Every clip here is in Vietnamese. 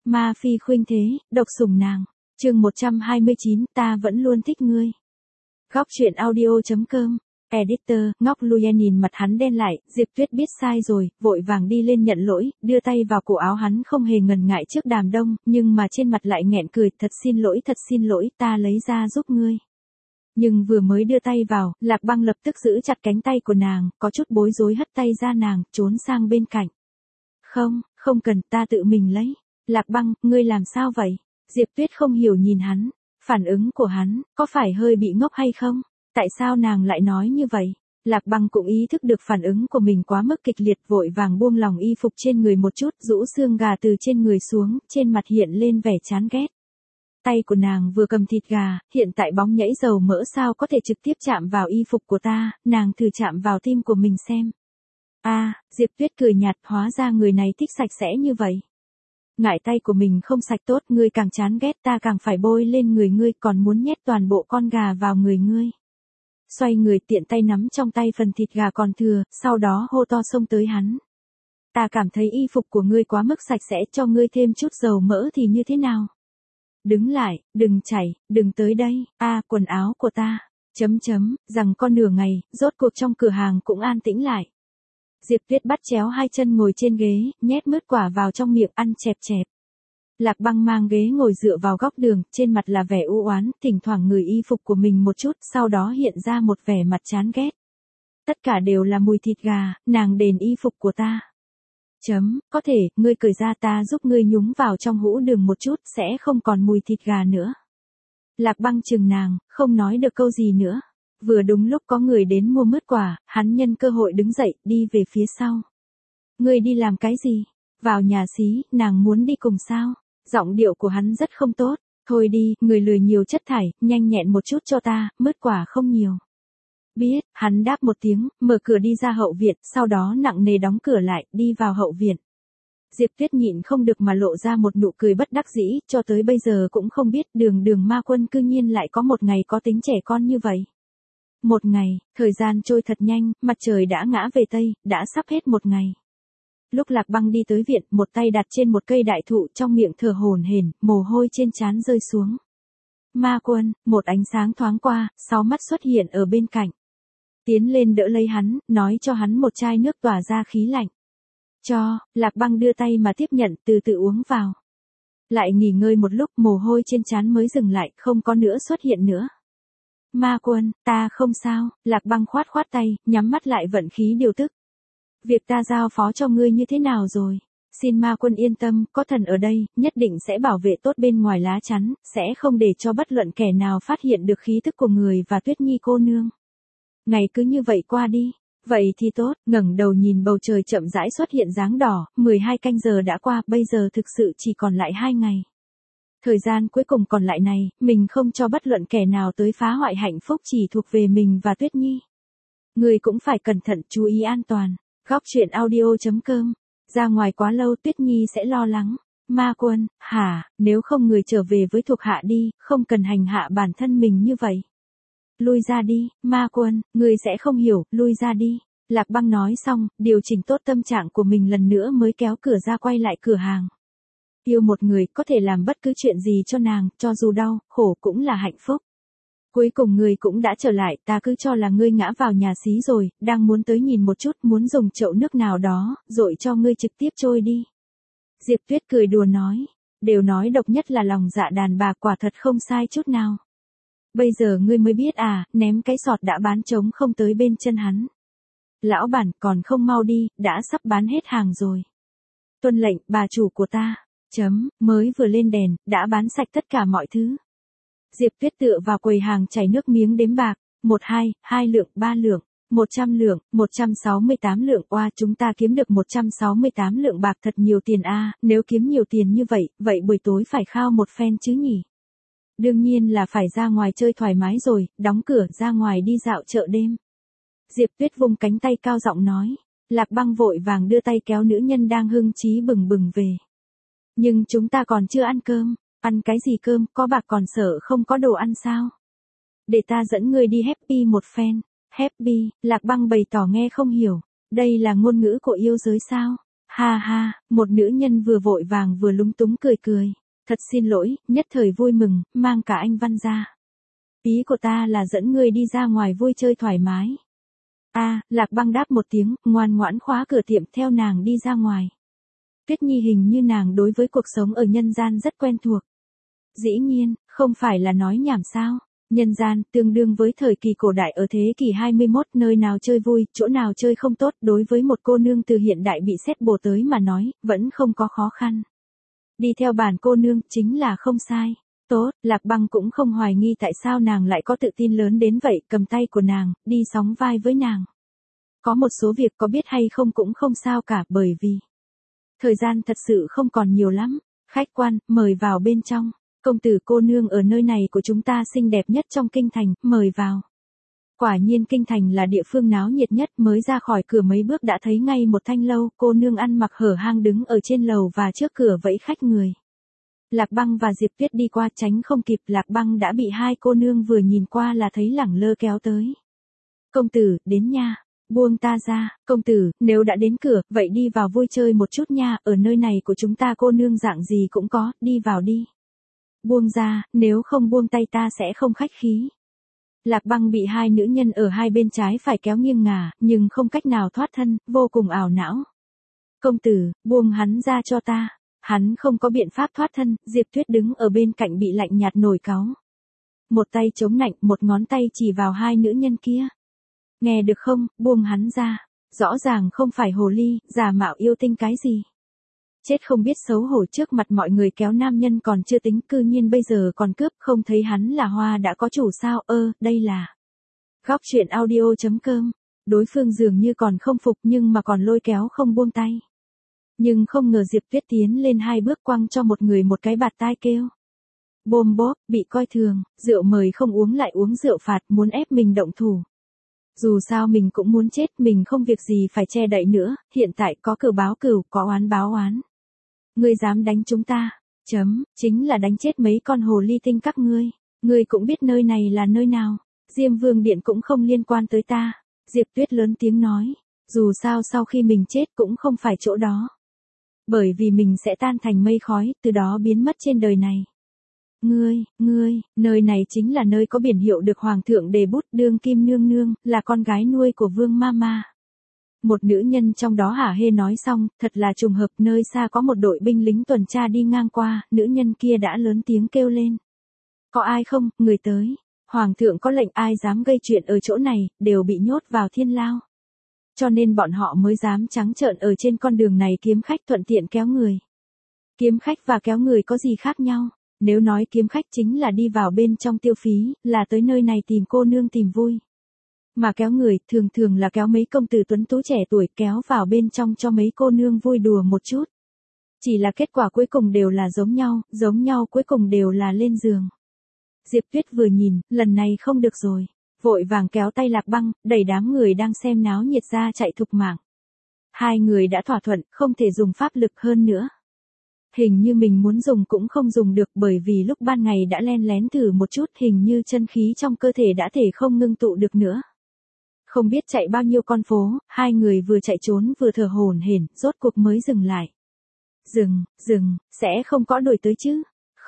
Ma phi khuynh thế, độc sủng nàng. Chương 129, ta vẫn luôn thích ngươi. Góc truyện audio.com. Editor, ngóc Luyen nhìn mặt hắn đen lại, Diệp Tuyết biết sai rồi, vội vàng đi lên nhận lỗi, đưa tay vào cổ áo hắn không hề ngần ngại trước Đàm Đông, nhưng mà trên mặt lại nghẹn cười, thật xin lỗi, ta lấy ra giúp ngươi. Nhưng vừa mới đưa tay vào, Lạc Băng lập tức giữ chặt cánh tay của nàng, có chút bối rối hất tay ra nàng, trốn sang bên cạnh. Không cần, ta tự mình lấy. Lạc Băng, ngươi làm sao vậy? Diệp Tuyết không hiểu nhìn hắn, phản ứng của hắn, có phải hơi bị ngốc hay không? Tại sao nàng lại nói như vậy? Lạc Băng cũng ý thức được phản ứng của mình quá mức kịch liệt, vội vàng buông lỏng y phục trên người một chút, rũ xương gà từ trên người xuống, trên mặt hiện lên vẻ chán ghét. Tay của nàng vừa cầm thịt gà, hiện tại bóng nhảy dầu mỡ sao có thể trực tiếp chạm vào y phục của ta, nàng thử chạm vào tim của mình xem. Diệp Tuyết cười nhạt, hóa ra người này thích sạch sẽ như vậy. Ngại tay của mình không sạch tốt, ngươi càng chán ghét ta càng phải bôi lên người ngươi, còn muốn nhét toàn bộ con gà vào người ngươi. Xoay người tiện tay nắm trong tay phần thịt gà còn thừa, sau đó hô to xông tới hắn. Ta cảm thấy y phục của ngươi quá mức sạch sẽ, cho ngươi thêm chút dầu mỡ thì như thế nào? Đứng lại, đừng chảy, đừng tới đây, quần áo của ta, rằng con nửa ngày, rốt cuộc trong cửa hàng cũng an tĩnh lại. Diệp Tuyết bắt chéo hai chân ngồi trên ghế, nhét mứt quả vào trong miệng ăn chẹp chẹp. Lạc Băng mang ghế ngồi dựa vào góc đường, trên mặt là vẻ u oán, thỉnh thoảng ngửi y phục của mình một chút, sau đó hiện ra một vẻ mặt chán ghét. Tất cả đều là mùi thịt gà, nàng đền y phục của ta. Có thể, ngươi cởi ra ta giúp ngươi nhúng vào trong hũ đường một chút, sẽ không còn mùi thịt gà nữa. Lạc Băng chừng nàng, không nói được câu gì nữa. Vừa đúng lúc có người đến mua mứt quả, hắn nhân cơ hội đứng dậy, đi về phía sau. Ngươi đi làm cái gì? Vào nhà xí, nàng muốn đi cùng sao? Giọng điệu của hắn rất không tốt. Thôi đi, người lười nhiều chất thải, nhanh nhẹn một chút cho ta, mứt quả không nhiều. Biết, hắn đáp một tiếng, mở cửa đi ra hậu viện, sau đó nặng nề đóng cửa lại, đi vào hậu viện. Diệp Tuyết nhịn không được mà lộ ra một nụ cười bất đắc dĩ, cho tới bây giờ cũng không biết đường ma quân cư nhiên lại có một ngày có tính trẻ con như vậy. Một ngày, thời gian trôi thật nhanh, mặt trời đã ngã về Tây, đã sắp hết một ngày. Lúc Lạc Băng đi tới viện, một tay đặt trên một cây đại thụ, trong miệng thở hổn hển, mồ hôi trên trán rơi xuống. Ma quân, một ánh sáng thoáng qua, 6 mắt xuất hiện ở bên cạnh. Tiến lên đỡ lấy hắn, nói cho hắn một chai nước tỏa ra khí lạnh. Lạc Băng đưa tay mà tiếp nhận, từ từ uống vào. Lại nghỉ ngơi một lúc, mồ hôi trên trán mới dừng lại, không có nữa xuất hiện nữa. Ma quân, ta không sao, Lạc Băng khoát tay, nhắm mắt lại vận khí điều tức. Việc ta giao phó cho ngươi như thế nào rồi? Xin ma quân yên tâm, có thần ở đây, nhất định sẽ bảo vệ tốt bên ngoài lá chắn, sẽ không để cho bất luận kẻ nào phát hiện được khí tức của người và Tuyết Nhi cô nương. Ngày cứ như vậy qua đi. Vậy thì tốt, ngẩng đầu nhìn bầu trời chậm rãi xuất hiện dáng đỏ, 12 canh giờ đã qua, bây giờ thực sự chỉ còn lại 2 ngày. Thời gian cuối cùng còn lại này, mình không cho bất luận kẻ nào tới phá hoại hạnh phúc chỉ thuộc về mình và Tuyết Nhi. Người cũng phải cẩn thận, chú ý an toàn. Góc truyện audio.com. Ra ngoài quá lâu Tuyết Nhi sẽ lo lắng. Ma quân, nếu không người trở về với thuộc hạ đi, không cần hành hạ bản thân mình như vậy. Lui ra đi, ma quân, người sẽ không hiểu, lui ra đi. Lạc Băng nói xong, điều chỉnh tốt tâm trạng của mình lần nữa mới kéo cửa ra quay lại cửa hàng. Yêu một người có thể làm bất cứ chuyện gì cho nàng, cho dù đau, khổ cũng là hạnh phúc. Cuối cùng ngươi cũng đã trở lại, ta cứ cho là ngươi ngã vào nhà xí rồi, đang muốn tới nhìn một chút, muốn dùng chậu nước nào đó, rồi cho ngươi trực tiếp trôi đi. Diệp Tuyết cười đùa nói, đều nói độc nhất là lòng dạ đàn bà, quả thật không sai chút nào. Bây giờ ngươi mới biết ném cái sọt đã bán trống không tới bên chân hắn. Lão bản, còn không mau đi, đã sắp bán hết hàng rồi. Tuân lệnh, bà chủ của ta. Mới vừa lên đèn, đã bán sạch tất cả mọi thứ. Diệp Tuyết tựa vào quầy hàng chảy nước miếng đếm bạc, 2 lượng, 3 lượng, 100 lượng, 168 lượng, chúng ta kiếm được 168 lượng bạc, thật nhiều tiền nếu kiếm nhiều tiền như vậy, vậy buổi tối phải khao một phen chứ nhỉ? Đương nhiên là phải ra ngoài chơi thoải mái rồi, đóng cửa ra ngoài đi dạo chợ đêm. Diệp Tuyết vung cánh tay cao giọng nói, Lạc Băng vội vàng đưa tay kéo nữ nhân đang hưng trí bừng bừng về. Nhưng chúng ta còn chưa ăn cơm. Ăn cái gì cơm, có bạc còn sợ không có đồ ăn sao? Để ta dẫn ngươi đi happy một phen. Happy, Lạc Băng bày tỏ nghe không hiểu. Đây là ngôn ngữ của yêu giới sao? Ha ha, một nữ nhân vừa vội vàng vừa lúng túng cười cười. Thật xin lỗi, nhất thời vui mừng, mang cả anh Văn ra. Ý của ta là dẫn ngươi đi ra ngoài vui chơi thoải mái. Lạc Băng đáp một tiếng, ngoan ngoãn khóa cửa tiệm theo nàng đi ra ngoài. Tuyết Nhi hình như nàng đối với cuộc sống ở nhân gian rất quen thuộc. Dĩ nhiên, không phải là nói nhảm sao. Nhân gian, tương đương với thời kỳ cổ đại ở thế kỷ 21, nơi nào chơi vui, chỗ nào chơi không tốt, đối với một cô nương từ hiện đại bị xét bổ tới mà nói, vẫn không có khó khăn. Đi theo bản cô nương, chính là không sai. Tốt, Lạc Băng cũng không hoài nghi tại sao nàng lại có tự tin lớn đến vậy, cầm tay của nàng, đi sóng vai với nàng. Có một số việc có biết hay không cũng không sao cả, bởi vì thời gian thật sự không còn nhiều lắm. Khách quan, mời vào bên trong. Công tử cô nương ở nơi này của chúng ta xinh đẹp nhất trong kinh thành, mời vào. Quả nhiên kinh thành là địa phương náo nhiệt nhất, mới ra khỏi cửa mấy bước đã thấy ngay một thanh lâu, cô nương ăn mặc hở hang đứng ở trên lầu và trước cửa vẫy khách người. Lạc Băng và Diệp Tuyết đi qua tránh không kịp, Lạc Băng đã bị hai cô nương vừa nhìn qua là thấy lẳng lơ kéo tới. Công tử, đến nha. Buông ta ra, công tử, nếu đã đến cửa, vậy đi vào vui chơi một chút nha, ở nơi này của chúng ta cô nương dạng gì cũng có, đi vào đi. Buông ra, nếu không buông tay ta sẽ không khách khí. Lạc Băng bị hai nữ nhân ở hai bên trái phải kéo nghiêng ngả, nhưng không cách nào thoát thân, vô cùng ảo não. Công tử, buông hắn ra cho ta. Hắn không có biện pháp thoát thân, Diệp Tuyết đứng ở bên cạnh bị lạnh nhạt nổi cáu. Một tay chống nạnh, một ngón tay chỉ vào hai nữ nhân kia. Nghe được không, buông hắn ra. Rõ ràng không phải hồ ly, giả mạo yêu tinh cái gì. Chết không biết xấu hổ trước mặt mọi người kéo nam nhân còn chưa tính, cư nhiên bây giờ còn cướp, không thấy hắn là hoa đã có chủ sao, đây là Góc Chuyện Audio.com. Đối phương dường như còn không phục nhưng mà còn lôi kéo không buông tay. Nhưng không ngờ Diệp Tuyết tiến lên hai bước quăng cho một người một cái bạt tai kêu. Bôm bốp, bị coi thường, rượu mời không uống lại uống rượu phạt, muốn ép mình động thủ. Dù sao mình cũng muốn chết, mình không việc gì phải che đậy nữa, hiện tại có cửu báo cửu, có oán báo oán. Ngươi dám đánh chúng ta, chính là đánh chết mấy con hồ ly tinh các ngươi. Ngươi cũng biết nơi này là nơi nào, Diêm Vương Điện cũng không liên quan tới ta. Diệp Tuyết lớn tiếng nói, dù sao sau khi mình chết cũng không phải chỗ đó. Bởi vì mình sẽ tan thành mây khói, từ đó biến mất trên đời này. Ngươi, nơi này chính là nơi có biển hiệu được Hoàng thượng đề bút, đương kim nương nương, là con gái nuôi của Vương Mama. Một nữ nhân trong đó hả hê nói xong, thật là trùng hợp, nơi xa có một đội binh lính tuần tra đi ngang qua, nữ nhân kia đã lớn tiếng kêu lên. Có ai không, người tới. Hoàng thượng có lệnh, ai dám gây chuyện ở chỗ này, đều bị nhốt vào thiên lao. Cho nên bọn họ mới dám trắng trợn ở trên con đường này kiếm khách, thuận tiện kéo người. Kiếm khách và kéo người có gì khác nhau? Nếu nói kiếm khách chính là đi vào bên trong tiêu phí, là tới nơi này tìm cô nương tìm vui. Mà kéo người, thường thường là kéo mấy công tử tuấn tú trẻ tuổi, kéo vào bên trong cho mấy cô nương vui đùa một chút. Chỉ là kết quả cuối cùng đều là giống nhau cuối cùng đều là lên giường. Diệp Tuyết vừa nhìn, lần này không được rồi. Vội vàng kéo tay Lạc Băng, đẩy đám người đang xem náo nhiệt ra chạy thục mạng. Hai người đã thỏa thuận, không thể dùng pháp lực hơn nữa. Hình như mình muốn dùng cũng không dùng được, bởi vì lúc ban ngày đã len lén thử một chút, hình như chân khí trong cơ thể đã thể không ngưng tụ được nữa. Không biết chạy bao nhiêu con phố, hai người vừa chạy trốn vừa thở hổn hển, rốt cuộc mới dừng lại. Dừng, sẽ không có đuổi tới chứ?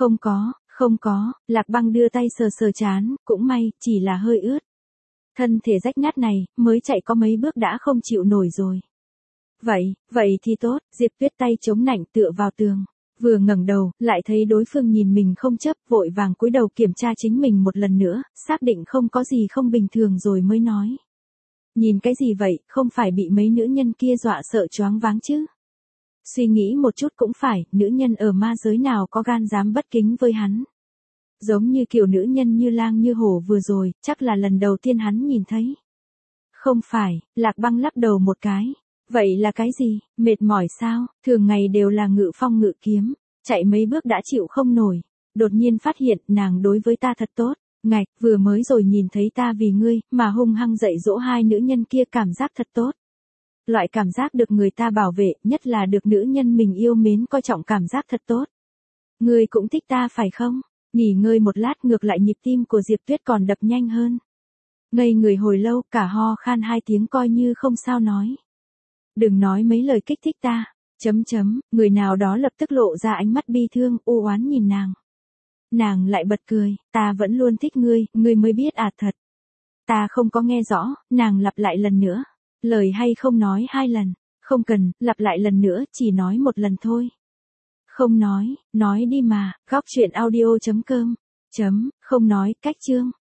Không có, Lạc Băng đưa tay sờ sờ trán, cũng may, chỉ là hơi ướt. Thân thể rách nát này, mới chạy có mấy bước đã không chịu nổi rồi. Vậy thì tốt, Diệp Tuyết tay chống nạnh tựa vào tường. Vừa ngẩng đầu, lại thấy đối phương nhìn mình không chấp, vội vàng cúi đầu kiểm tra chính mình một lần nữa, xác định không có gì không bình thường rồi mới nói. Nhìn cái gì vậy, không phải bị mấy nữ nhân kia dọa sợ choáng váng chứ? Suy nghĩ một chút cũng phải, nữ nhân ở ma giới nào có gan dám bất kính với hắn. Giống như kiểu nữ nhân như lang như hổ vừa rồi, chắc là lần đầu tiên hắn nhìn thấy. Không phải, Lạc Băng lắc đầu một cái. Vậy là cái gì, mệt mỏi sao, thường ngày đều là ngự phong ngự kiếm, chạy mấy bước đã chịu không nổi. Đột nhiên phát hiện nàng đối với ta thật tốt, ngạch, vừa mới rồi nhìn thấy ta vì ngươi, mà hung hăng dạy dỗ hai nữ nhân kia, cảm giác thật tốt. Loại cảm giác được người ta bảo vệ, nhất là được nữ nhân mình yêu mến coi trọng, cảm giác thật tốt. Ngươi cũng thích ta phải không? Nghỉ ngơi một lát, ngược lại nhịp tim của Diệp Tuyết còn đập nhanh hơn. Ngây người hồi lâu, cả ho khan hai tiếng coi như không sao nói. Đừng nói mấy lời kích thích ta, Người nào đó lập tức lộ ra ánh mắt bi thương, u oán nhìn nàng. Nàng lại bật cười, ta vẫn luôn thích ngươi, ngươi mới biết à thật. Ta không có nghe rõ, nàng lặp lại lần nữa. Lời hay không nói 2 lần, không cần, lặp lại lần nữa, chỉ nói 1 lần thôi. Không nói đi mà, góc chuyện audio.com. Không nói, cách chương.